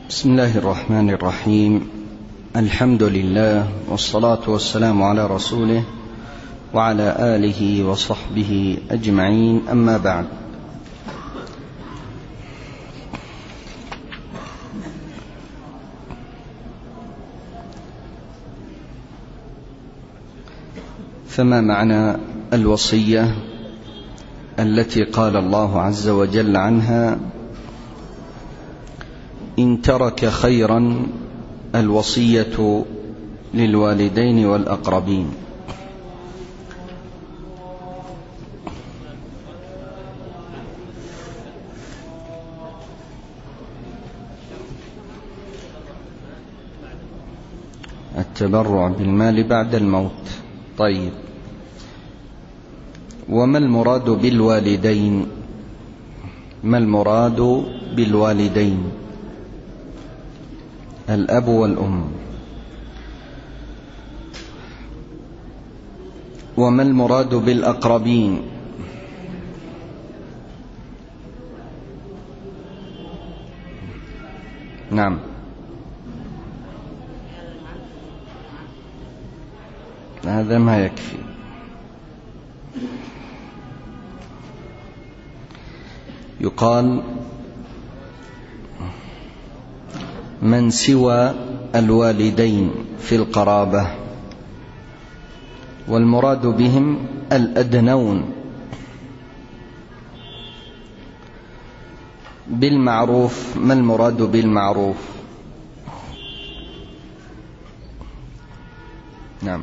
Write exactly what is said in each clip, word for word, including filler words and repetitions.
بسم الله الرحمن الرحيم. الحمد لله والصلاة والسلام على رسوله وعلى آله وصحبه أجمعين، أما بعد. فما معنى الوصية التي قال الله عز وجل عنها: إن ترك خيرا الوصية للوالدين والأقربين؟ التبرع بالمال بعد الموت. طيب، وما المراد بالوالدين؟ ما المراد بالوالدين؟ الأب والأم. وما المراد بالأقربين؟ نعم، هذا ما يكفي. يقال من سوى الوالدين في القرابة، والمراد بهم الأدنون بالمعروف. ما المراد بالمعروف؟ نعم،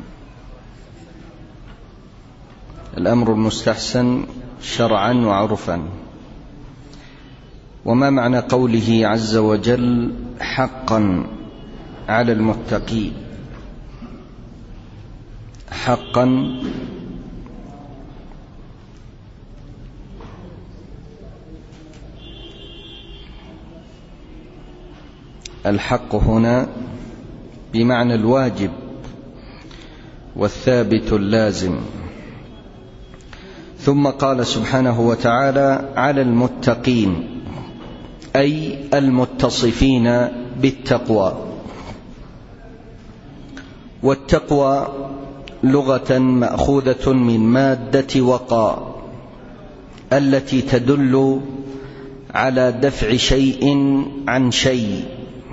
الأمر المستحسن شرعا وعرفا. وما معنى قوله عز وجل: حقا على المتقين؟ حقا الحق هنا بمعنى الواجب والثابت اللازم. ثم قال سبحانه وتعالى: على المتقين، أي المتصفين بالتقوى. والتقوى لغة مأخوذة من مادة وقى، التي تدل على دفع شيء عن شيء،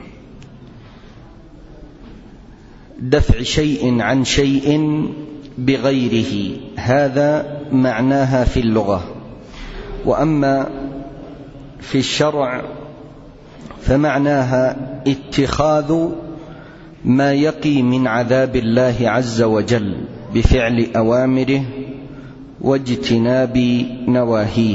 دفع شيء عن شيء بغيره، هذا معناها في اللغة. وأما في الشرع فمعناها اتخاذ ما يقي من عذاب الله عز وجل بفعل أوامره واجتناب نواهيه،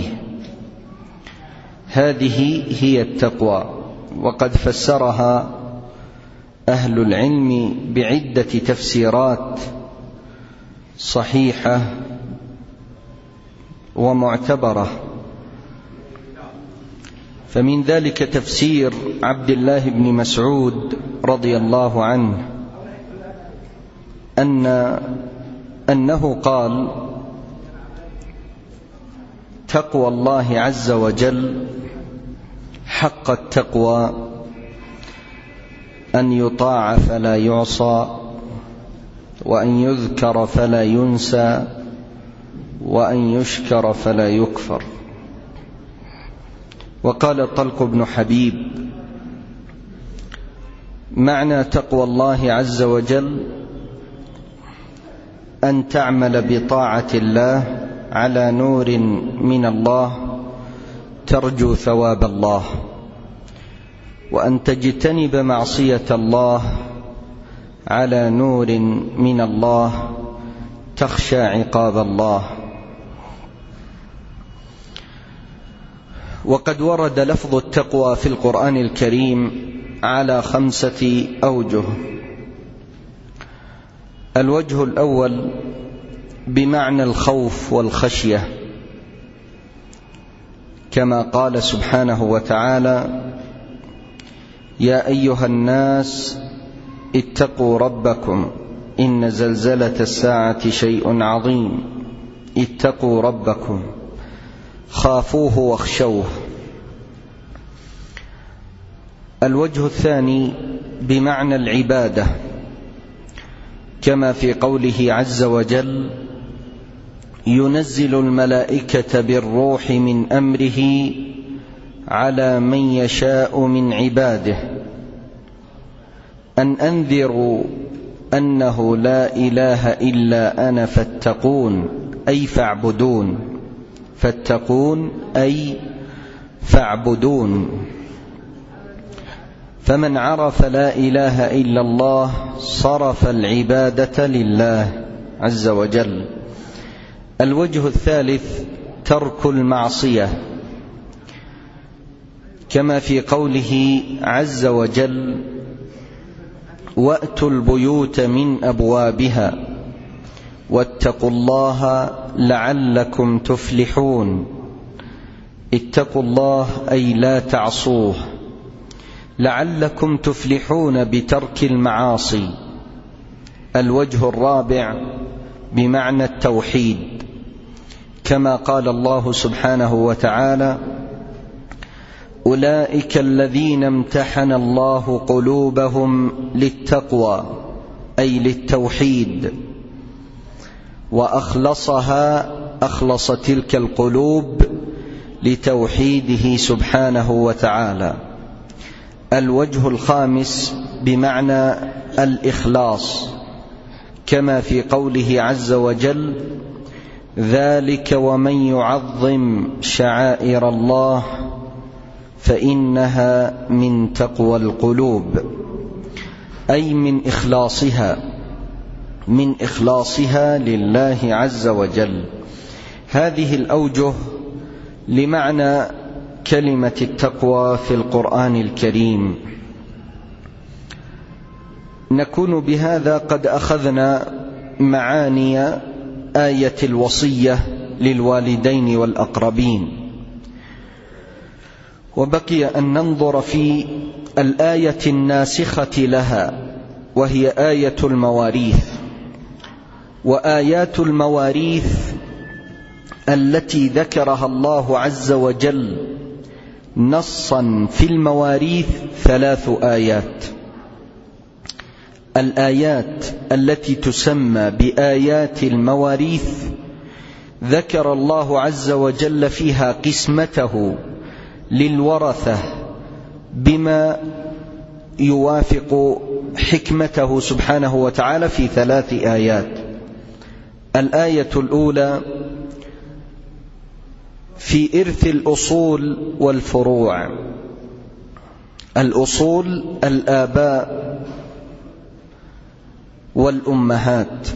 هذه هي التقوى. وقد فسرها أهل العلم بعدة تفسيرات صحيحة ومعتبرة. فمن ذلك تفسير عبد الله بن مسعود رضي الله عنه أن أنه قال: تقوى الله عز وجل حق التقوى أن يطاع فلا يعصى، وأن يذكر فلا ينسى، وأن يشكر فلا يكفر. وقال طلق بن حبيب: معنى تقوى الله عز وجل أن تعمل بطاعة الله على نور من الله ترجو ثواب الله، وأن تجتنب معصية الله على نور من الله تخشى عقاب الله. وقد ورد لفظ التقوى في القرآن الكريم على خمسة أوجه. الوجه الأول بمعنى الخوف والخشية، كما قال سبحانه وتعالى: يا أيها الناس اتقوا ربكم إن زلزلة الساعة شيء عظيم اتقوا ربكم خافوه واخشوه. الوجه الثاني بمعنى العبادة، كما في قوله عز وجل: ينزل الملائكة بالروح من أمره على من يشاء من عباده أن أنذروا أنه لا إله إلا أنا فاتقون، أي فاعبدون. فاتقون أي فاعبدون. فمن عرف لا إله إلا الله صرف العبادة لله عز وجل. الوجه الثالث ترك المعصية، كما في قوله عز وجل: وأتوا البيوت من أبوابها واتقوا الله لعلكم تفلحون. اتقوا الله أي لا تعصوه، لعلكم تفلحون بترك المعاصي. الوجه الرابع بمعنى التوحيد، كما قال الله سبحانه وتعالى: أولئك الذين امتحن الله قلوبهم للتقوى، أي للتوحيد، وأخلصها أخلص تلك القلوب لتوحيده سبحانه وتعالى. الوجه الخامس بمعنى الإخلاص، كما في قوله عز وجل: ذلك ومن يعظم شعائر الله فإنها من تقوى القلوب، أي من إخلاصها من إخلاصها لله عز وجل. هذه الأوجه لمعنى كلمة التقوى في القرآن الكريم. نكون بهذا قد أخذنا معاني آية الوصية للوالدين والأقربين، وبقي أن ننظر في الآية الناسخة لها، وهي آية المواريث. وآيات المواريث التي ذكرها الله عز وجل نصا في المواريث ثلاث آيات. الآيات التي تسمى بآيات المواريث ذكر الله عز وجل فيها قسمته للورثة بما يوافق حكمته سبحانه وتعالى في ثلاث آيات. الآية الأولى في إرث الأصول والفروع. الأصول الآباء والأمهات،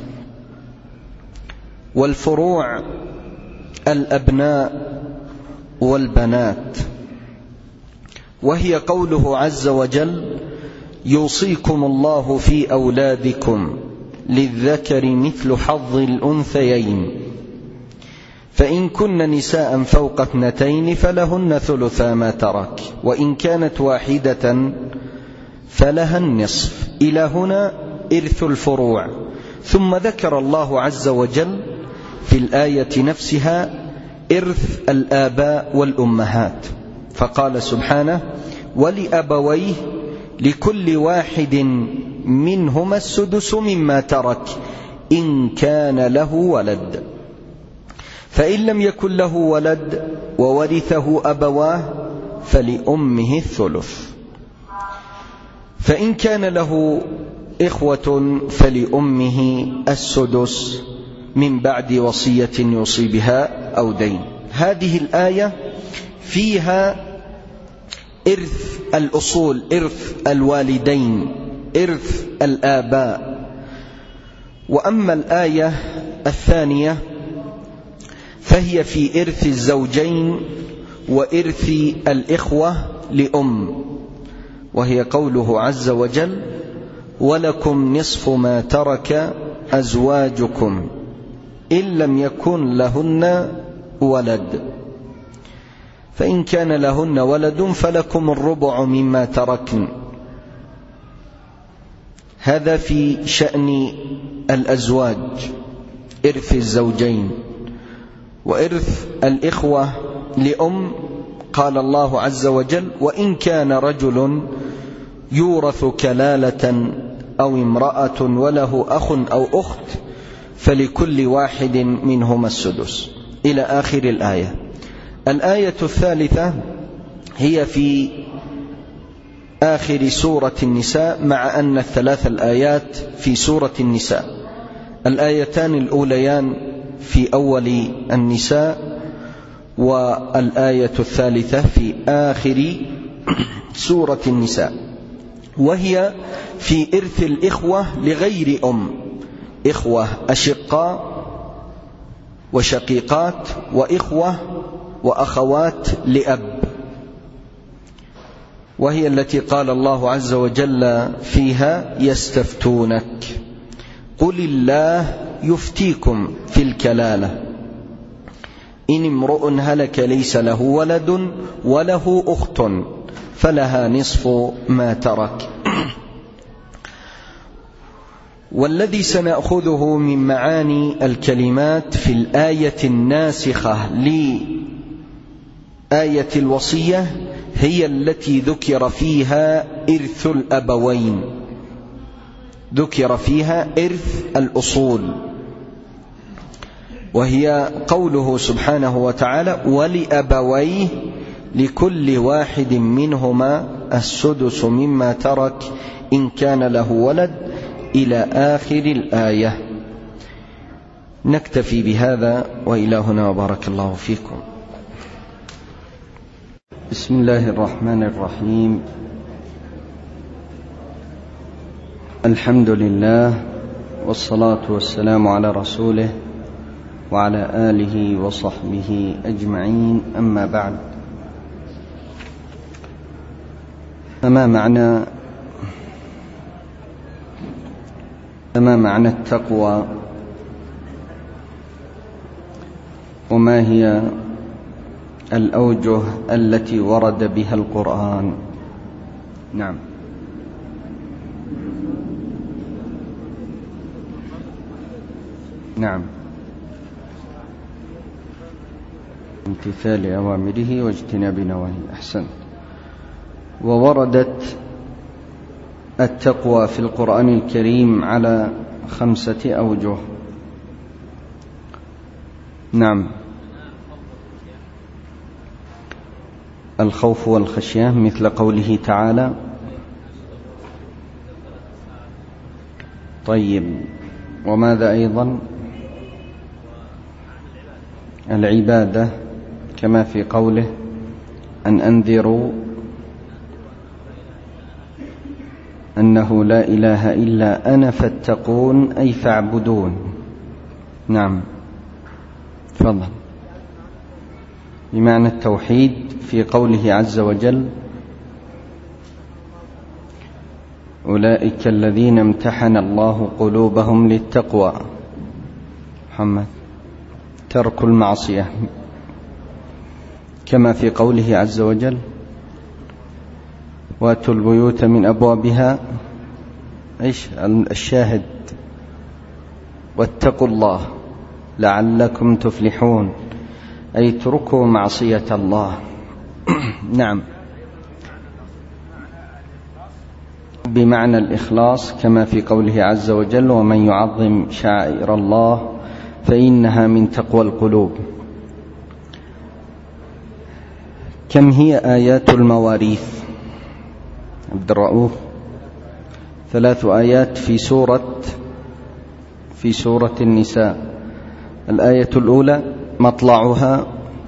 والفروع الأبناء والبنات. وهي قوله عز وجل: يوصيكم الله في أولادكم للذكر مثل حظ الأنثيين، فإن كن نساء فوق اثنتين فلهن ثلثا ما ترك، وإن كانت واحدة فلها النصف. إلى هنا إرث الفروع. ثم ذكر الله عز وجل في الآية نفسها إرث الآباء والأمهات، فقال سبحانه: ولأبويه لكل واحد منهما السدس مما ترك إن كان له ولد، فإن لم يكن له ولد وورثه أبواه فلأمه الثلث، فإن كان له إخوة فلأمه السدس من بعد وصية يوصي بها أو دين. هذه الآية فيها إرث الأصول، إرث الوالدين، إرث الآباء. وأما الآية الثانية فهي في إرث الزوجين وإرث الإخوة لأم، وهي قوله عز وجل: ولكم نصف ما ترك أزواجكم إن لم يكن لهن ولد، فإن كان لهن ولد فلكم الربع مما تركن. هذا في شأن الأزواج، إرث الزوجين. وإرث الإخوة لأم قال الله عز وجل: وإن كان رجل يورث كلالة أو امرأة وله أخ أو أخت فلكل واحد منهما السدس إلى آخر الآية. الآية الثالثة هي في آخر سورة النساء، مع أن الثلاث الآيات في سورة النساء. الآيتان الأوليان في أول النساء، والآية الثالثة في آخر سورة النساء، وهي في إرث الإخوة لغير أم، إخوة أشقاء وشقيقات، وإخوة وأخوات لأب، وهي التي قال الله عز وجل فيها: يستفتونك قل الله يفتيكم في الكلالة إن امرؤ هلك ليس له ولد وله أخت فلها نصف ما ترك. والذي سنأخذه من معاني الكلمات في الآية الناسخة لآية الوصية هي التي ذكر فيها إرث الأبوين، ذكر فيها إرث الأصول، وهي قوله سبحانه وتعالى: ولأبويه لكل واحد منهما السدس مما ترك إن كان له ولد، إلى آخر الآية. نكتفي بهذا، وإلى هنا وبارك الله فيكم. بسم الله الرحمن الرحيم. الحمد لله، والصلاة والسلام على رسوله وعلى آله وصحبه أجمعين، أما بعد. فما معنى فما معنى التقوى، وما هي الأوجه التي ورد بها القرآن؟ نعم. نعم. امتثال أوامره واجتناب نواهيه. أحسن. ووردت التقوى في القرآن الكريم على خمسة أوجه. نعم. الخوف والخشية، مثل قوله تعالى. طيب، وماذا أيضا؟ العبادة، كما في قوله: أن أنذروا أنه لا إله إلا أنا فاتقون، أي فاعبدون. نعم، تفضل. بمعنى التوحيد في قوله عز وجل: أولئك الذين امتحن الله قلوبهم للتقوى. محمد: ترك المعصية، كما في قوله عز وجل: واتوا البيوت من أبوابها. إيش الشاهد؟ واتقوا الله لعلكم تفلحون، أي اتركوا معصية الله. نعم، بمعنى الإخلاص، كما في قوله عز وجل: ومن يعظم شعائر الله فإنها من تقوى القلوب. كم هي آيات المواريث عبد الرؤوف؟ ثلاث آيات في سورة في سورة النساء. الآية الأولى مطلعها: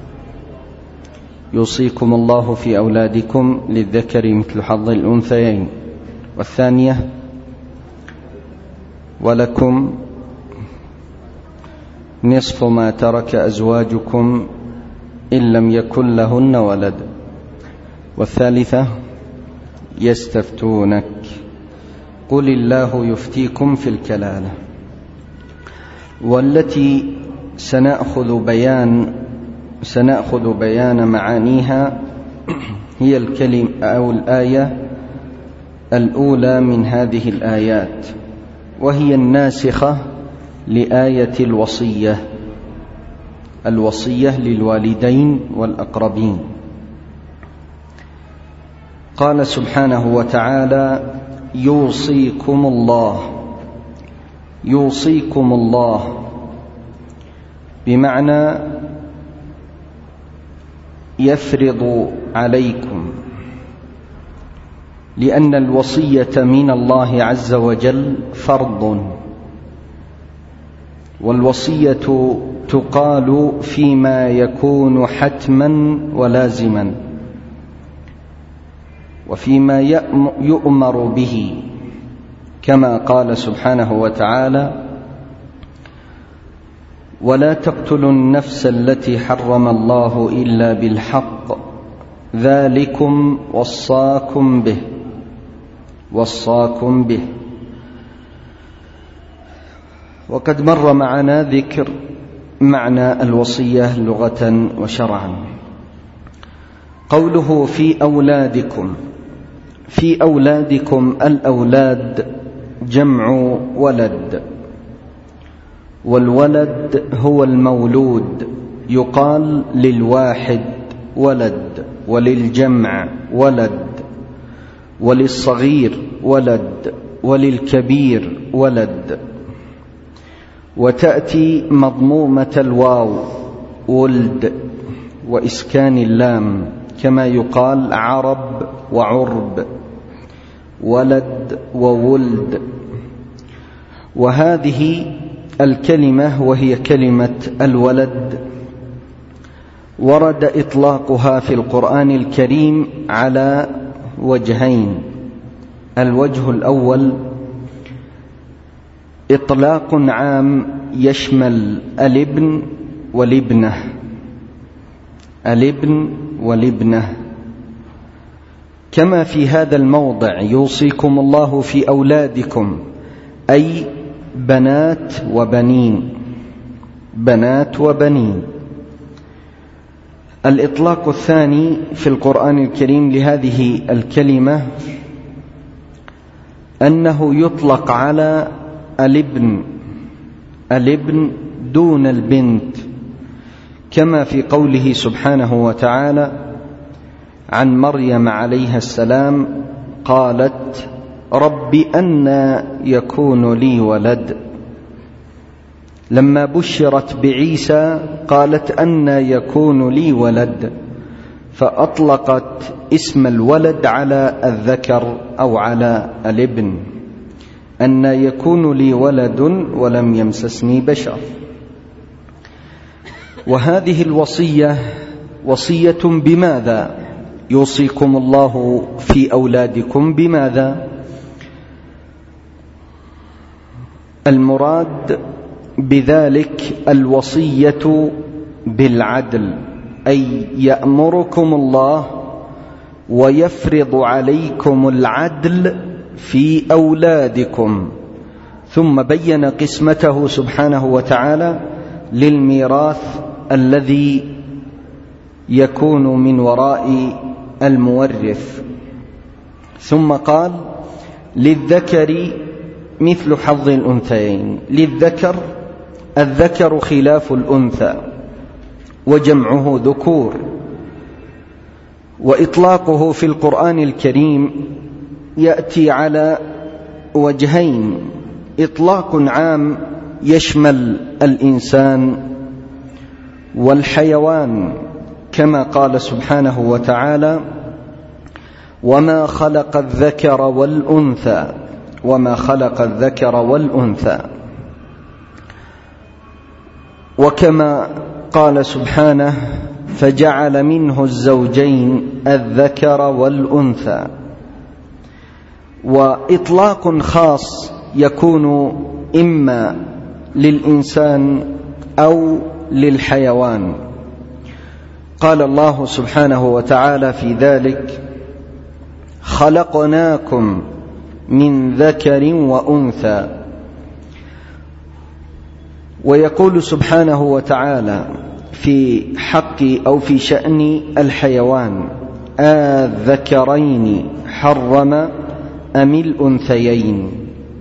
يوصيكم الله في أولادكم للذكر مثل حظ الأنثيين. والثانية: ولكم نصف ما ترك أزواجكم إن لم يكن لهن ولد. والثالثة: يستفتونك قل الله يفتيكم في الكلالة. والتي سنأخذ بيان سنأخذ بيان معانيها هي الكلمة أو الآية الأولى من هذه الآيات، وهي الناسخة لآية الوصية، الوصية للوالدين والأقربين. قال سبحانه وتعالى: يوصيكم الله. يوصيكم الله بمعنى يفرض عليكم، لأن الوصية من الله عز وجل فرض، والوصية تقال فيما يكون حتما ولازما، وفيما يؤمر به، كما قال سبحانه وتعالى: ولا تقتلوا النفس التي حرم الله إلا بالحق ذلكم وصاكم به وصاكم به. وقد مر معنا ذكر معنى الوصية لغة وشرعا. قوله في أولادكم، في أولادكم، الأولاد جمع ولد، والولد هو المولود، يقال للواحد ولد، وللجمع ولد، وللصغير ولد، وللكبير ولد. وتأتي مضمومة الواو ولد وإسكان اللام، كما يقال عرب وعرب، ولد وولد. وهذه الكلمة وهي كلمة الولد ورد إطلاقها في القرآن الكريم على وجهين. الوجه الأول إطلاق عام يشمل الابن والابنة، الابن والابنة، كما في هذا الموضع: يوصيكم الله في أولادكم، أي بنات وبنين، بنات وبنين. الإطلاق الثاني في القرآن الكريم لهذه الكلمة أنه يطلق على الابن، الابن دون البنت، كما في قوله سبحانه وتعالى عن مريم عليها السلام: قالت رب أنى يكون لي ولد. لما بشرت بعيسى قالت أنى يكون لي ولد، فأطلقت اسم الولد على الذكر أو على الابن، أنى يكون لي ولد ولم يمسسني بشر. وهذه الوصية وصية بماذا؟ يوصيكم الله في أولادكم بماذا؟ المراد بذلك الوصية بالعدل، أي يأمركم الله ويفرض عليكم العدل في أولادكم. ثم بين قسمته سبحانه وتعالى للميراث الذي يكون من وراء المورث، ثم قال: للذكر مثل حظ الأنثيين. للذكر، الذكر خلاف الأنثى وجمعه ذكور. وإطلاقه في القرآن الكريم يأتي على وجهين: إطلاق عام يشمل الإنسان والحيوان، كما قال سبحانه وتعالى: وما خلق الذكر والأنثى، وما خلق الذكر والأنثى. وكما قال سبحانه: فجعل منه الزوجين الذكر والأنثى. وإطلاق خاص يكون إما للإنسان أو للحيوان. قال الله سبحانه وتعالى في ذلك: خلقناكم من ذكر وأنثى. ويقول سبحانه وتعالى في حق أو في شأن الحيوان: آذكرين حرم أم الأنثيين.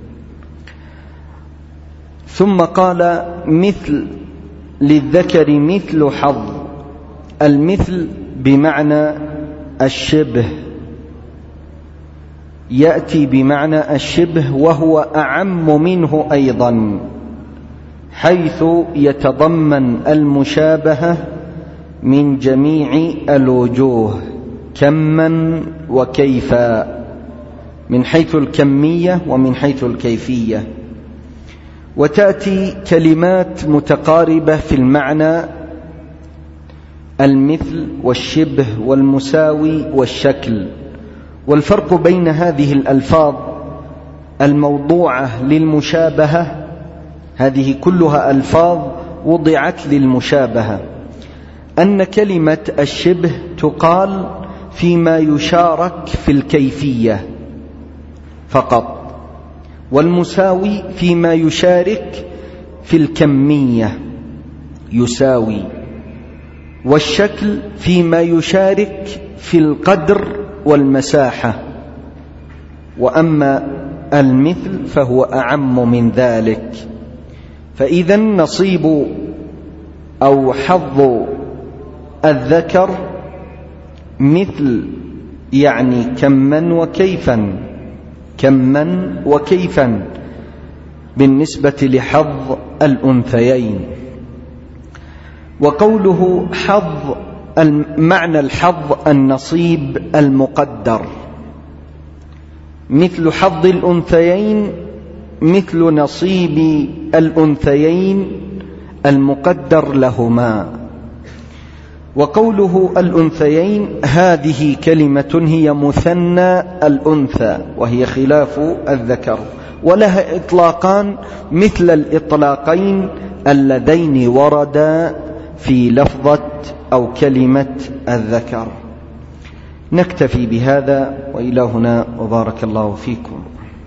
ثم قال: مثل، للذكر مثل حظ. المثل بمعنى الشبه، يأتي بمعنى الشبه وهو أعم منه أيضا، حيث يتضمن المشابهة من جميع الوجوه كما وكيفا، من حيث الكمية ومن حيث الكيفية. وتأتي كلمات متقاربة في المعنى، المثل والشبه والمساوي والشكل. والفرق بين هذه الألفاظ الموضوعة للمشابهة، هذه كلها ألفاظ وضعت للمشابهة، أن كلمة الشبه تقال فيما يشارك في الكيفية فقط، والمساوي فيما يشارك في الكمية يساوي، والشكل فيما يشارك في القدر والمساحة. وأما المثل فهو أعم من ذلك. فإذا نصيب أو حظ الذكر مثل، يعني كما وكيفا، كما وكيفا بالنسبة لحظ الأنثيين. وقوله حظ، معنى الحظ النصيب المقدر، مثل حظ الأنثيين مثل نصيب الأنثيين المقدر لهما. وقوله الأنثيين هذه كلمة هي مثنى الأنثى، وهي خلاف الذكر، ولها إطلاقان مثل الإطلاقين اللذين وردا في لفظة أو كلمة الذكر. نكتفي بهذا، وإلى هنا وبارك الله فيكم.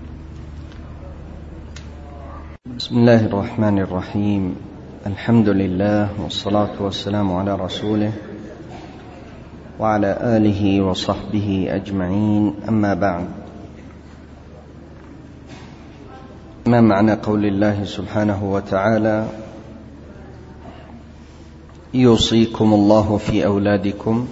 بسم الله الرحمن الرحيم. الحمد لله والصلاة والسلام على رسوله وعلى آله وصحبه أجمعين، أما بعد. ما معنى قول الله سبحانه وتعالى يوصيكم الله في أولادكم،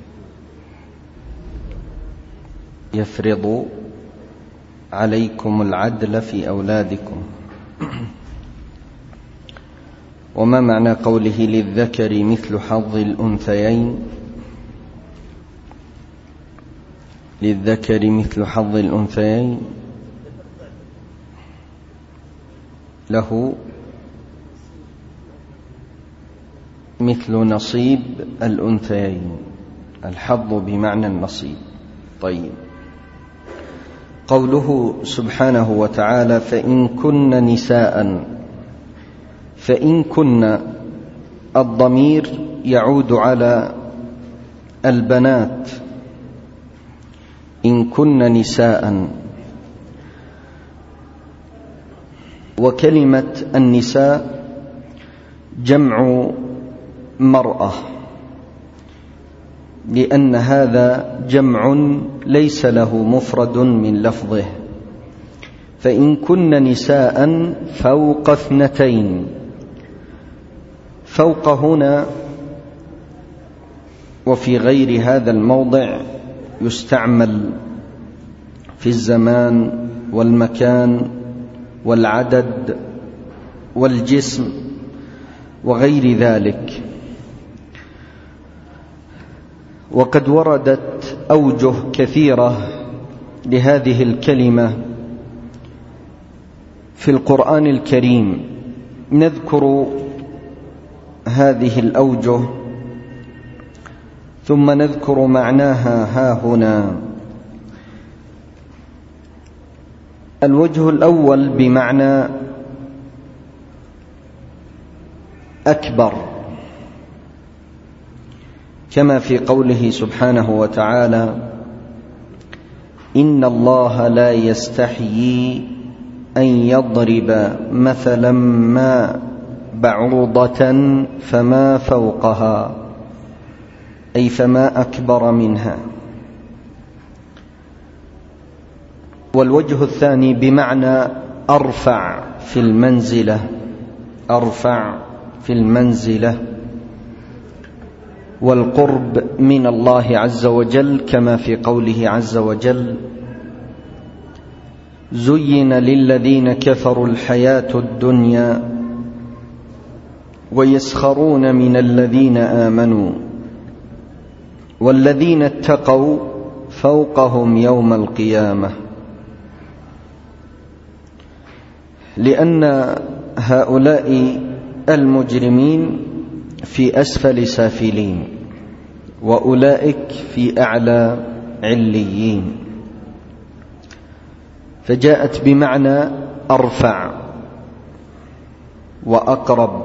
يفرض عليكم العدل في أولادكم؟ وما معنى قوله للذكر مثل حظ الأنثيين؟ للذكر مثل حظ الأنثيين له مثل نصيب الأنثيين، الحظ بمعنى النصيب. طيب، قوله سبحانه وتعالى فإن كن نساء، فإن كن الضمير يعود على البنات، إن كن نساء. وكلمة النساء جمع مرأة، لأن هذا جمع ليس له مفرد من لفظه. فإن كن نساء فوق اثنتين، فوق هنا وفي غير هذا الموضع يستعمل في الزمان والمكان والعدد والجسم وغير ذلك. وقد وردت أوجه كثيرة لهذه الكلمة في القرآن الكريم، نذكر هذه الأوجه ثم نذكر معناها ها هنا. الوجه الأول بمعنى أكبر، كما في قوله سبحانه وتعالى إن الله لا يستحيي أن يضرب مثلا ما بعوضة فما فوقها، أي فما أكبر منها. والوجه الثاني بمعنى أرفع في المنزلة، أرفع في المنزلة والقرب من الله عز وجل، كما في قوله عز وجل زين للذين كفروا الحياة الدنيا ويسخرون من الذين آمنوا والذين اتقوا فوقهم يوم القيامة، لأن هؤلاء المجرمين في أسفل سافلين وأولئك في أعلى عليين، فجاءت بمعنى أرفع وأقرب.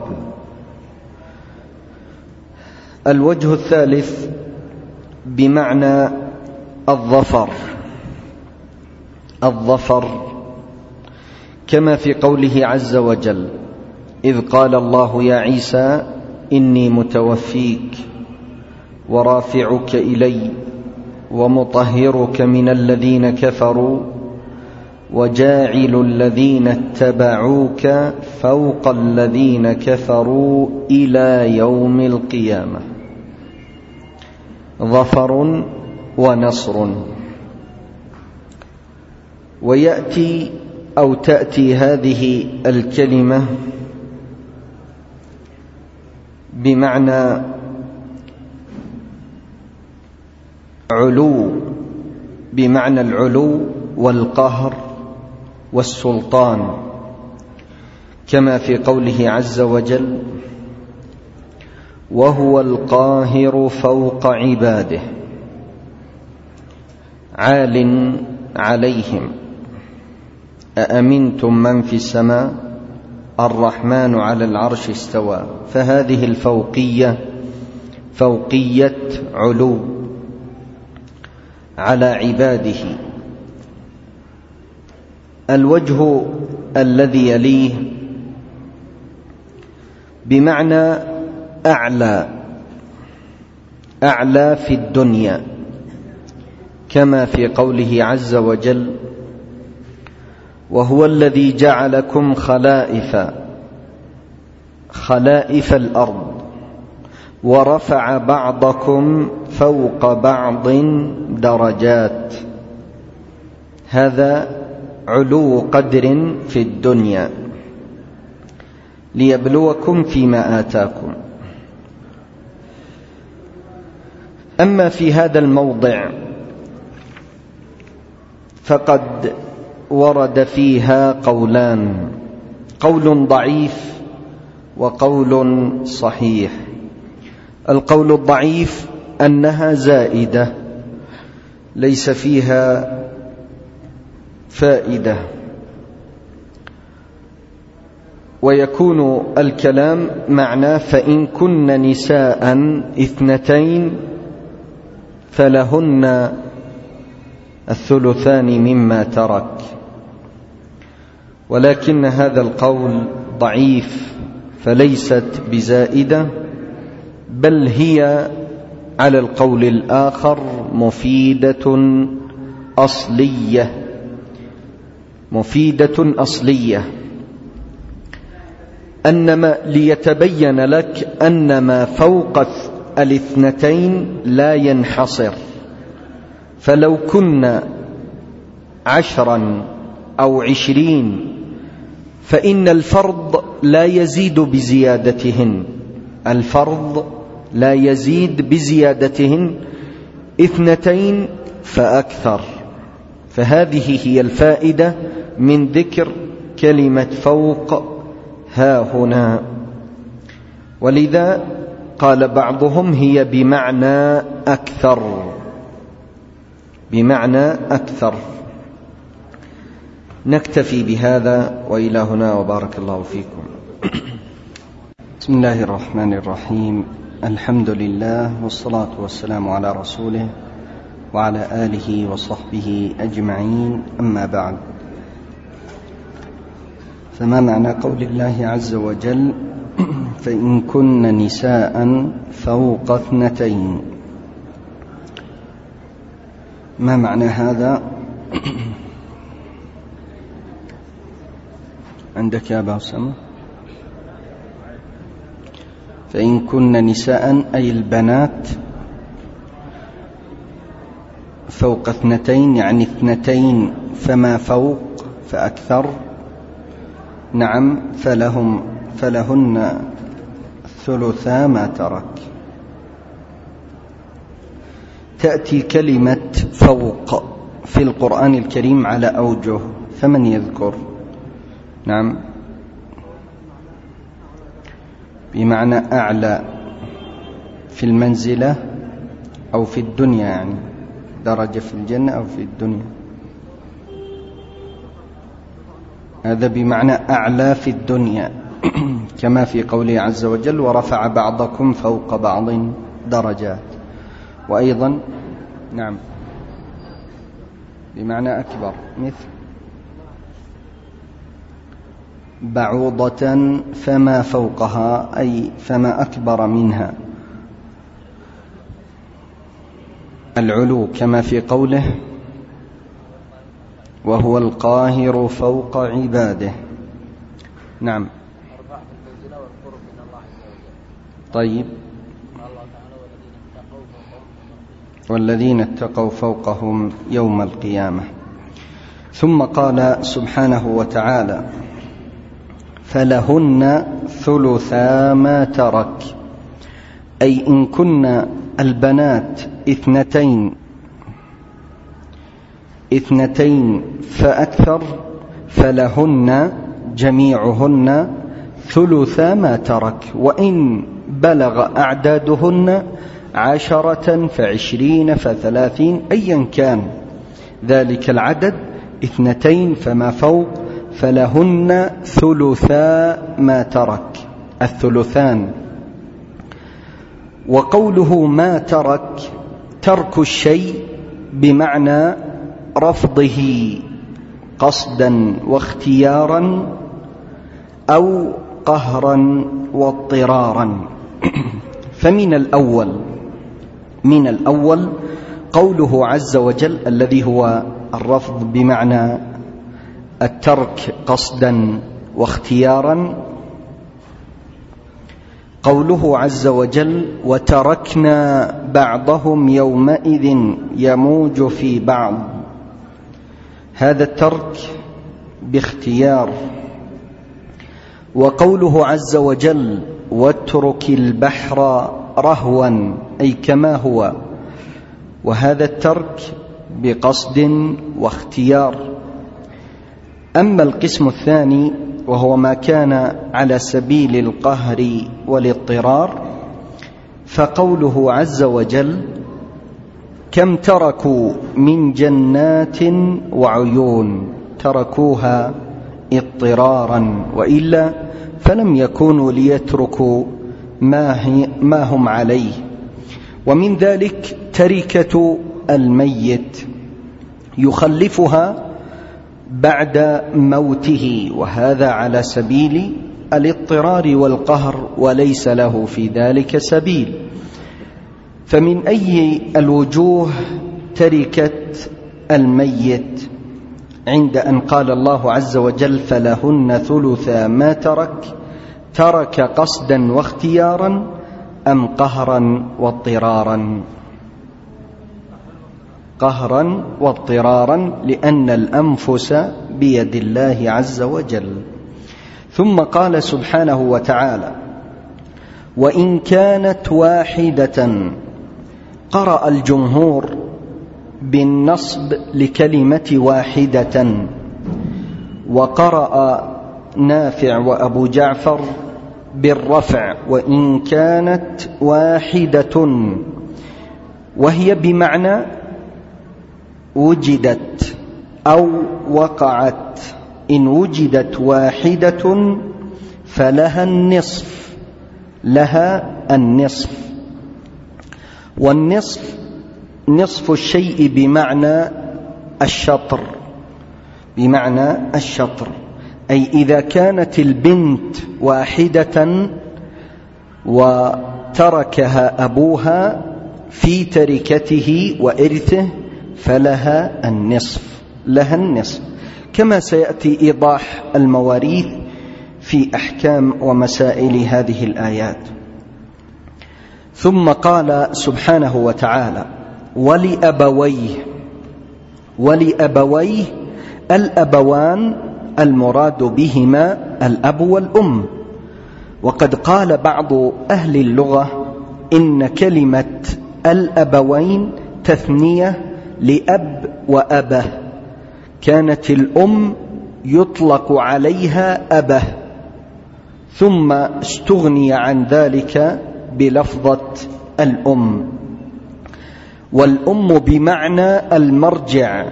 الوجه الثالث بمعنى الظفر، الظفر كما في قوله عز وجل: إذ قال الله يا عيسى إني متوفيك ورافعك إلي ومطهرك من الذين كفروا وجاعل الذين اتبعوك فوق الذين كفروا إلى يوم القيامة. ظفر ونصر. ويأتي أو تأتي هذه الكلمة بمعنى علو، بمعنى العلو والقهر والسلطان، كما في قوله عز وجل: وهو القاهر فوق عباده عال عليهم أأمنتم من في السماء الرحمن على العرش استوى. فهذه الفوقية فوقية علو على عباده. الوجه الذي يليه بمعنى أعلى، أعلى في الدنيا، كما في قوله عز وجل: وهو الذي جعلكم خلائف خلائف الأرض ورفع بعضكم فوق بعض درجات. هذا علو قدر في الدنيا ليبلوكم فيما آتاكم. أما في هذا الموضع فقد ورد فيها قولان، قول ضعيف وقول صحيح. القول الضعيف أنها زائدة ليس فيها فائدة، ويكون الكلام معناه: فإن كن نساء اثنتين فلهن الثلثان مما ترك. ولكن هذا القول ضعيف، فليست بزائدة، بل هي على القول الآخر مفيدة أصلية، مفيدة أصلية. أنما ليتبين لك أن ما فوق الاثنتين لا ينحصر، فلو كنا عشرا أو عشرين فإن الفرض لا يزيد بزيادتهن، الفرض لا يزيد بزيادتهن، اثنتين فأكثر. فهذه هي الفائدة من ذكر كلمة فوق ها هنا. ولذا قال بعضهم هي بمعنى أكثر، بمعنى أكثر. نكتفي بهذا وإلى هنا، وبارك الله فيكم. بسم الله الرحمن الرحيم. الحمد لله والصلاة والسلام على رسوله وعلى آله وصحبه أجمعين، أما بعد. فما معنى قول الله عز وجل: فإن كن نساء فوق اثنتين؟ ما معنى هذا عندك يا أبا أسامة؟ فإن كن نساء أي البنات فوق اثنتين، يعني اثنتين فما فوق، فأكثر، نعم، فلهم فلهن ثلثا ما ترك. تأتي كلمة فوق في القرآن الكريم على أوجه، فمن يذكر؟ نعم، بمعنى أعلى في المنزلة أو في الدنيا، يعني درجة في الجنة أو في الدنيا، هذا بمعنى أعلى في الدنيا كما في قوله عز وجل ورفع بعضكم فوق بعض درجات. وأيضا نعم بمعنى أكبر، مثل بعوضة فما فوقها، أي فما أكبر منها. العلو كما في قوله وهو القاهر فوق عباده. نعم. طيب، والذين اتقوا فوقهم يوم القيامة. ثم قال سبحانه وتعالى فلهن ثلثا ما ترك، أي إن كن البنات اثنتين اثنتين فأكثر فلهن جميعهن ثلثا ما ترك، وإن بلغ أعدادهن عشرة فعشرين فثلاثين، أيا كان ذلك العدد اثنتين فما فوق، فلهن ثلثا ما ترك، الثلثان. وقوله ما ترك، ترك الشيء بمعنى رفضه قصدا واختيارا أو قهرا واضطرارا. فمن الأول من الأول قوله عز وجل الذي هو الرفض بمعنى الترك قصدا واختيارا، قوله عز وجل وتركنا بعضهم يومئذ يموج في بعض، هذا الترك باختيار. وقوله عز وجل واترك البحر رهوا، أي كما هو، وهذا الترك بقصد واختيار. أما القسم الثاني وهو ما كان على سبيل القهر والاضطرار، فقوله عز وجل كم تركوا من جنات وعيون، تركوها اضطرارا، وإلا فلم يكونوا ليتركوا ما, هي ما هم عليه. ومن ذلك تركة الميت يخلفها بعد موته، وهذا على سبيل الاضطرار والقهر، وليس له في ذلك سبيل. فمن أي الوجوه تركة الميت عند أن قال الله عز وجل فلهن ثلثا ما ترك، ترك قصدا واختيارا أم قهرا واضطرارا؟ قهرا واضطرارا، لأن الأنفس بيد الله عز وجل. ثم قال سبحانه وتعالى وإن كانت واحدة، قرأ الجمهور بالنصب لكلمة واحدة، وقرأ نافع وأبو جعفر بالرفع وإن كانت واحدة، وهي بمعنى وجدت أو وقعت. إن وجدت واحدة فلها النصف، لها النصف. والنصف نصف الشيء بمعنى الشطر، بمعنى الشطر، أي إذا كانت البنت واحدة وتركها أبوها في تركته وإرثه فلها النصف، لها النصف، كما سيأتي إيضاح المواريث في أحكام ومسائل هذه الآيات. ثم قال سبحانه وتعالى ولأبويه، ولأبويه الأبوان المراد بهما الأب والأم. وقد قال بعض أهل اللغة إن كلمة الأبوين تثنية لأب وأبه، كانت الأم يطلق عليها أبه، ثم استغني عن ذلك بلفظة الأم. والأم بمعنى المرجع،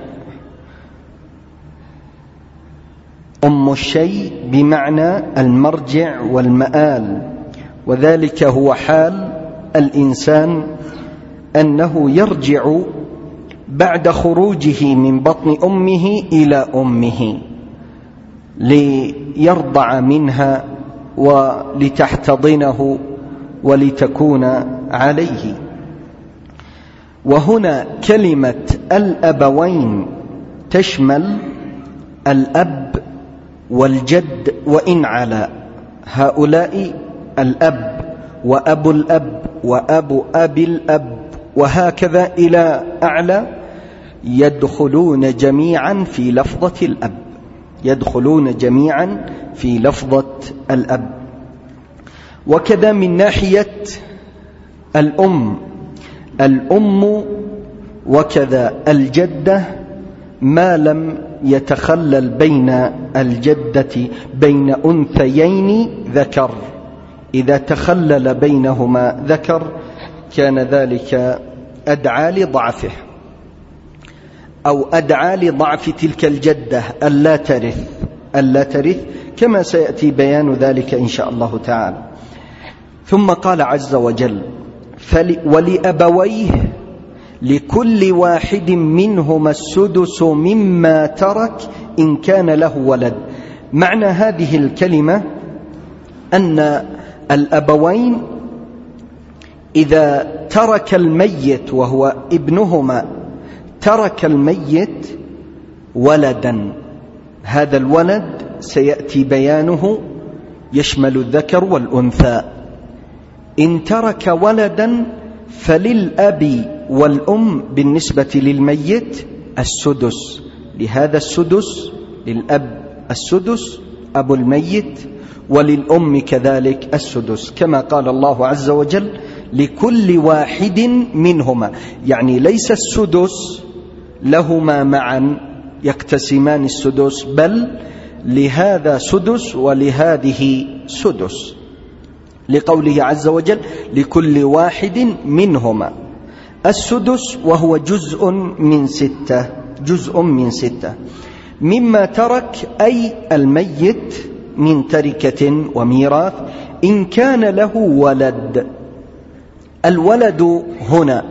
أم الشيء بمعنى المرجع والمآل، وذلك هو حال الإنسان أنه يرجع بعد خروجه من بطن أمه إلى أمه ليرضع منها ولتحتضنه ولتكون عليه. وهنا كلمة الأبوين تشمل الأب والجد وإن علا، هؤلاء الأب وأبو الأب وأبو أبي الأب وهكذا إلى أعلى يدخلون جميعا في لفظة الأب، يدخلون جميعا في لفظة الأب. وكذا من ناحية الأم، الأم وكذا الجدة ما لم يتخلل بين الجدة بين أنثيين ذكر، إذا تخلل بينهما ذكر كان ذلك أدعى لضعفه أو أدعى لضعف تلك الجدة ألا ترث ألا ترث كما سيأتي بيان ذلك إن شاء الله تعالى. ثم قال عز وجل: ولأبويه لكل واحد منهما السدس مما ترك إن كان له ولد. معنى هذه الكلمة أن الأبوين إذا ترك الميت وهو ابنهما ترك الميت ولدا، هذا الولد سيأتي بيانه يشمل الذكر والأنثى. إن ترك ولدا فللأب والأم بالنسبة للميت السدس، لهذا السدس للأب السدس أبو الميت، وللأم كذلك السدس، كما قال الله عز وجل: لكل واحد منهما، يعني ليس السدس لهما معا يقتسمان السدس، بل لهذا سدس ولهذه سدس، لقوله عز وجل: لكل واحد منهما السدس، وهو جزء من ستة جزء من ستة مما ترك، أي الميت من تركة وميراث، إن كان له ولد. الولد هنا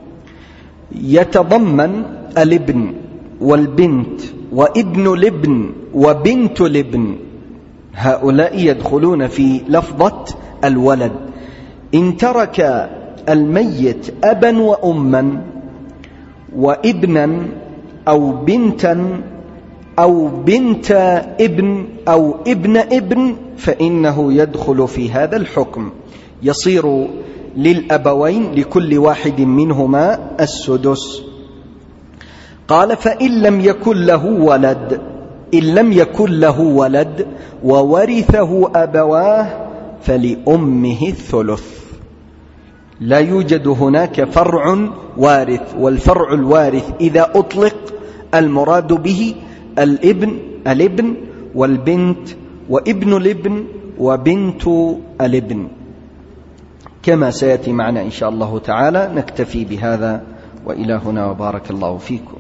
يتضمن الابن والبنت وابن الابن وبنت الابن، هؤلاء يدخلون في لفظة الولد. إن ترك الميت أبا وأما وابنا أو بنتا أو بنت ابن أو ابن ابن فإنه يدخل في هذا الحكم، يصير للأبوين لكل واحد منهما السدس. قال: فإن لم يكن له ولد، إن لم يكن له ولد وورثه أبواه فلأمه الثلث. لا يوجد هناك فرع وارث، والفرع الوارث إذا أطلق المراد به الابن الابن والبنت وابن الابن وبنت الابن، كما سيأتي معنا إن شاء الله تعالى. نكتفي بهذا وإلى هنا، وبارك الله فيكم.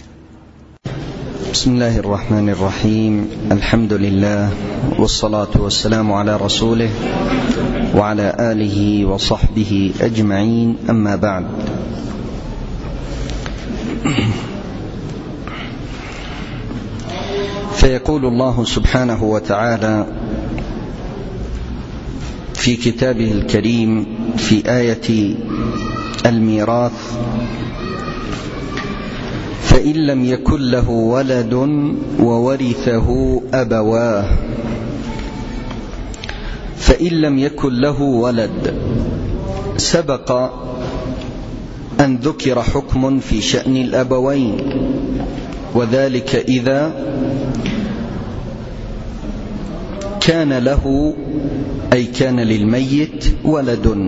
بسم الله الرحمن الرحيم، الحمد لله والصلاة والسلام على رسوله وعلى آله وصحبه أجمعين، أما بعد. فيقول الله سبحانه وتعالى في كتابه الكريم في آية الميراث: فإن لم يكن له ولد وورثه أبواه. فإن لم يكن له ولد، سبق أن ذكر حكم في شأن الأبوين، وذلك إذا كان له أي كان للميت ولد،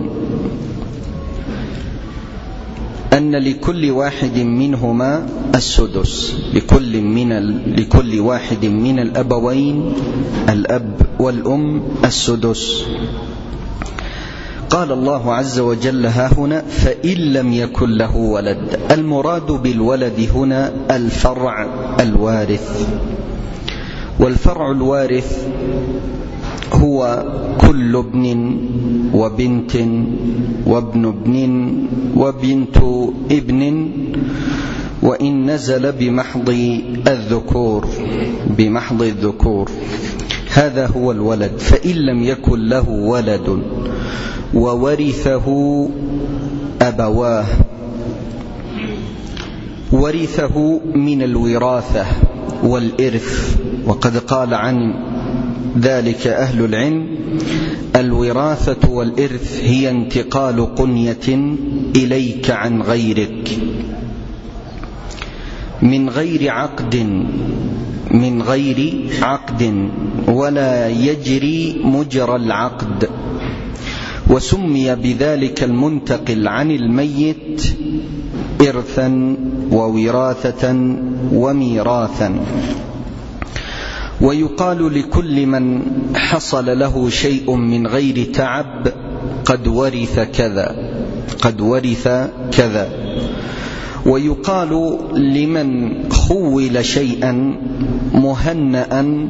أن لكل واحد منهما السدس، لكل من ال... لكل واحد من الأبوين الأب والأم السدس. قال الله عز وجل ها هنا فإن لم يكن له ولد. المراد بالولد هنا الفرع الوارث، والفرع الوارث هو كل ابن وبنت وابن ابن وبنت ابن، وإن نزل بمحض الذكور بمحض الذكور هذا هو الولد. فإن لم يكن له ولد وورثه أبواه، ورثه من الوراثة والإرث، وقد قال عن ذلك أهل العلم الوراثة والإرث هي انتقال قنية إليك عن غيرك من غير عقد من غير عقد ولا يجري مجرى العقد، وسمي بذلك المنتقل عن الميت إرثا ووراثة وميراثا. ويقال لكل من حصل له شيء من غير تعب قد ورث كذا قد ورث كذا. ويقال لمن خول شيئا مهنأ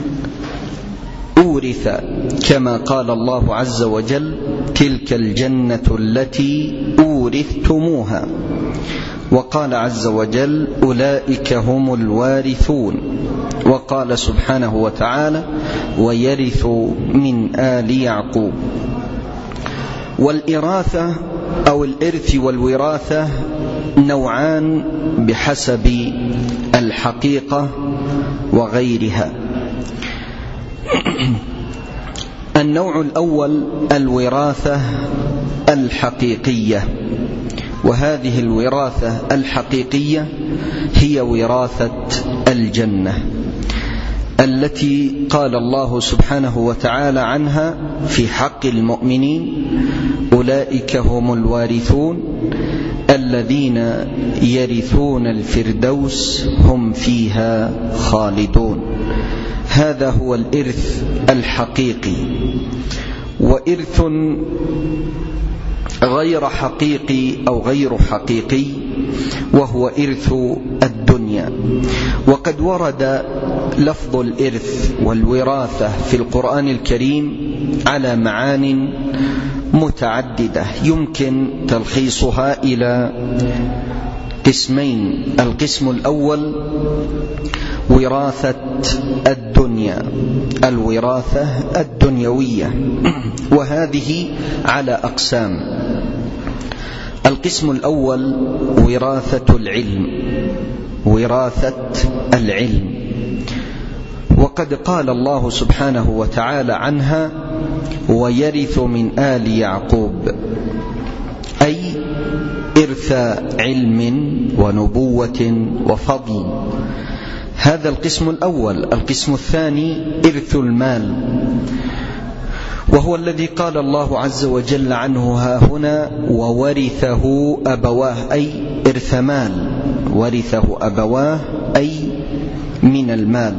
أورث، كما قال الله عز وجل تلك الجنة التي أورثتموها، وقال عز وجل أولئك هم الوارثون، وقال سبحانه وتعالى ويرث من آل يعقوب. والإراثة أو الإرث والوراثة نوعان بحسب الحقيقة وغيرها. النوع الأول الوراثة الحقيقية، وهذه الوراثة الحقيقية هي وراثة الجنة التي قال الله سبحانه وتعالى عنها في حق المؤمنين أولئك هم الوارثون الذين يرثون الفردوس هم فيها خالدون. هذا هو الإرث الحقيقي. وإرث غير حقيقي أو غير حقيقي وهو إرث الدنيا. وقد ورد لفظ الإرث والوراثة في القرآن الكريم على معان متعددة يمكن تلخيصها إلى قسمين. القسم الأول وراثة الدنيا، الوراثة الدنيوية، وهذه على أقسام. القسم الأول وراثة العلم، وراثة العلم، وقد قال الله سبحانه وتعالى عنها ويرث من آل يعقوب، أي إرث علم ونبوة وفضل. هذا القسم الأول. القسم الثاني إرث المال، وهو الذي قال الله عز وجل عنه ها هنا وورثه أبواه، أي إرث مال، ورثه أبواه أي من المال.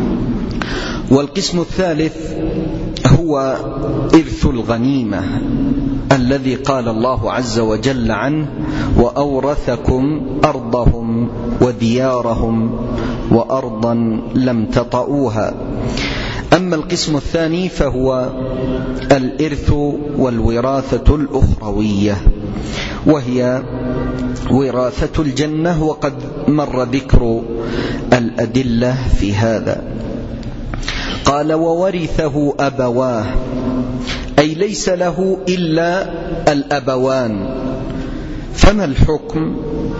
والقسم الثالث هو إرث الغنيمة الذي قال الله عز وجل عنه وأورثكم أرضهم وديارهم وأرضا لم تطئوها. أما القسم الثاني فهو الإرث والوراثة الأخروية، وهي وراثة الجنة، وقد مر ذكر الأدلة في هذا. قال وورثه أبواه، أي ليس له إلا الأبوان، فما الحكم؟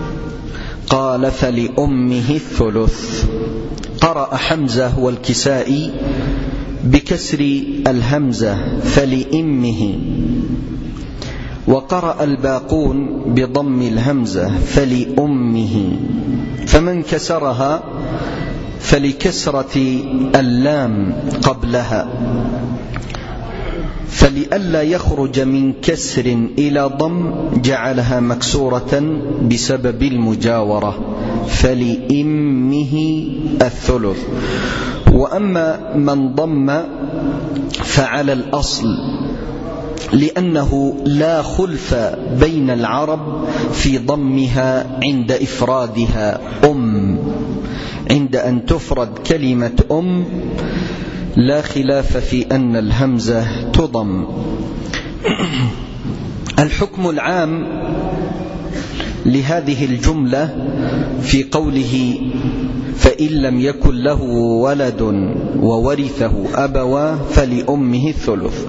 قال فلأمه الثلث. قرأ حمزة والكسائي بكسر الهمزة فلأمه، وقرأ الباقون بضم الهمزة فلأمه، فمن كسرها فلكسرة اللام قبلها، فلئلا يخرج من كسر إلى ضم جعلها مكسورة بسبب المجاورة، فلإمه الثلث. وأما من ضم فعلى الأصل، لأنه لا خلف بين العرب في ضمها عند إفرادها أم، عند أن تفرد كلمة أم لا خلاف في أن الهمزة تضم. الحكم العام لهذه الجملة في قوله فإن لم يكن له ولد وورثه أبواه فلأمه الثلث،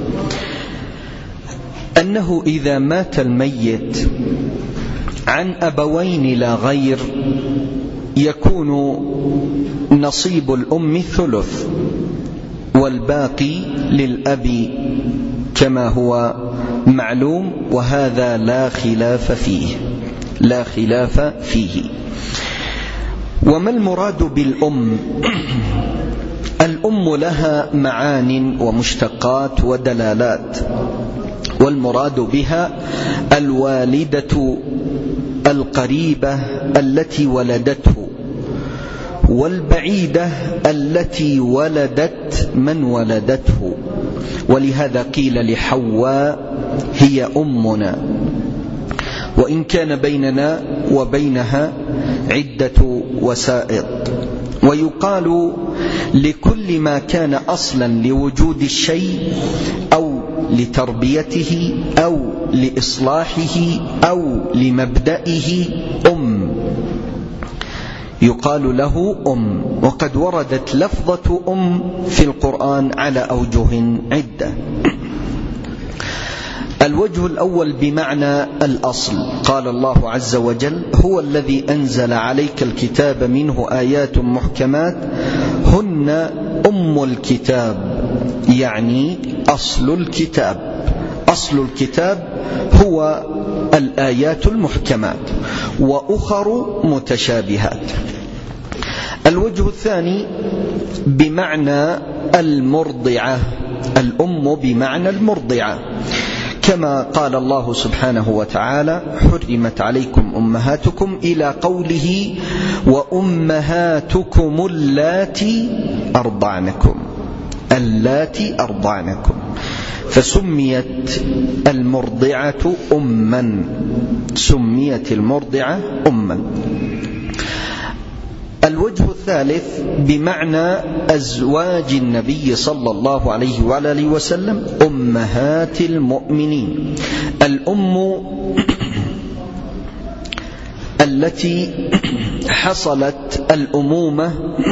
أنه إذا مات الميت عن أبوين لا غير يكون نصيب الأم الثلث، والباقي للأب كما هو معلوم، وهذا لا خلاف فيه لا خلاف فيه. وما المراد بالأم؟ الأم لها معان ومشتقات ودلالات، والمراد بها الوالدة القريبة التي ولدته، والبعيدة التي ولدت من ولدته، ولهذا قيل لحواء هي أمنا، وإن كان بيننا وبينها عدة وسائط. ويقال لكل ما كان أصلا لوجود الشيء أو لتربيته أو لإصلاحه أو لمبدئه أم، يقال له أم. وقد وردت لفظة أم في القرآن على أوجه عدة. الوجه الأول بمعنى الأصل، قال الله عز وجل هو الذي أنزل عليك الكتاب منه آيات محكمات هن أم الكتاب، يعني أصل الكتاب. أصل الكتاب هو الآيات المحكمات، وأخر متشابهات. الوجه الثاني بمعنى المرضعة، الأم بمعنى المرضعة، كما قال الله سبحانه وتعالى حرمت عليكم أمهاتكم إلى قوله وأمهاتكم اللاتي أرضعنكم، اللاتي أرضعنكم، فسميت المرضعة أما، سميت المرضعة أما. الوجه الثالث بمعنى أزواج النبي صلى الله عليه وآله وسلم أمهات المؤمنين، الأم التي حصلت الأمومة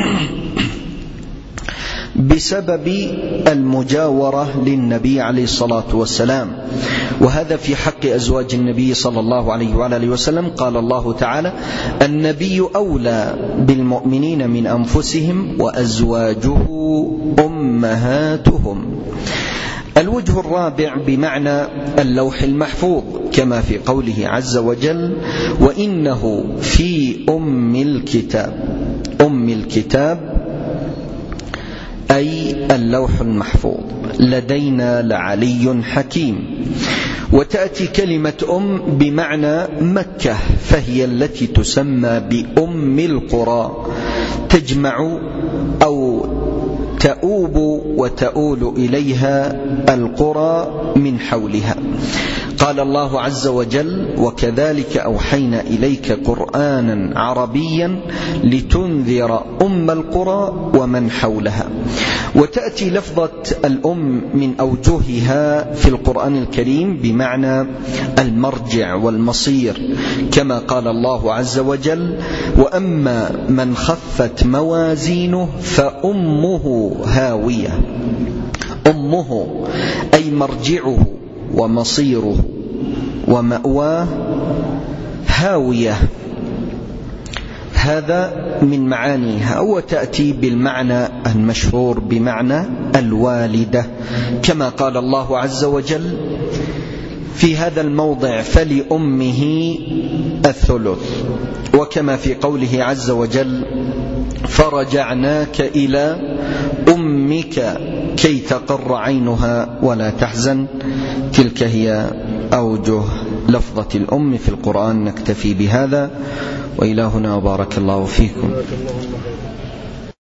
بسبب المجاورة للنبي عليه الصلاة والسلام، وهذا في حق أزواج النبي صلى الله عليه وآله وسلم. قال الله تعالى النبي أولى بالمؤمنين من أنفسهم وأزواجه أمهاتهم. الوجه الرابع بمعنى اللوح المحفوظ، كما في قوله عز وجل وإنه في أم الكتاب، أم الكتاب أي اللوح المحفوظ، لدينا لعلي حكيم. وتأتي كلمة أم بمعنى مكة، فهي التي تسمى بأم القرى، تجمع أو تؤوب وتؤول إليها القرى من حولها. قال الله عز وجل وكذلك أوحينا إليك قرآنا عربيا لتنذر أم القرى ومن حولها. وتأتي لفظة الأم من أوجهها في القرآن الكريم بمعنى المرجع والمصير، كما قال الله عز وجل وأما من خفت موازينه فأمه هاوية، أمه أي مرجعه ومصيره ومأواه هاوية، هذا من معانيها. وتأتي بالمعنى المشهور بمعنى الوالدة، كما قال الله عز وجل في هذا الموضع فلأمه الثلث، وكما في قوله عز وجل فرجعناك إلى أمك كي تقر عينها ولا تحزن. تلك هي أوجه لفظة الأم في القرآن. نكتفي بهذا، وإلهنا وبارك الله فيكم.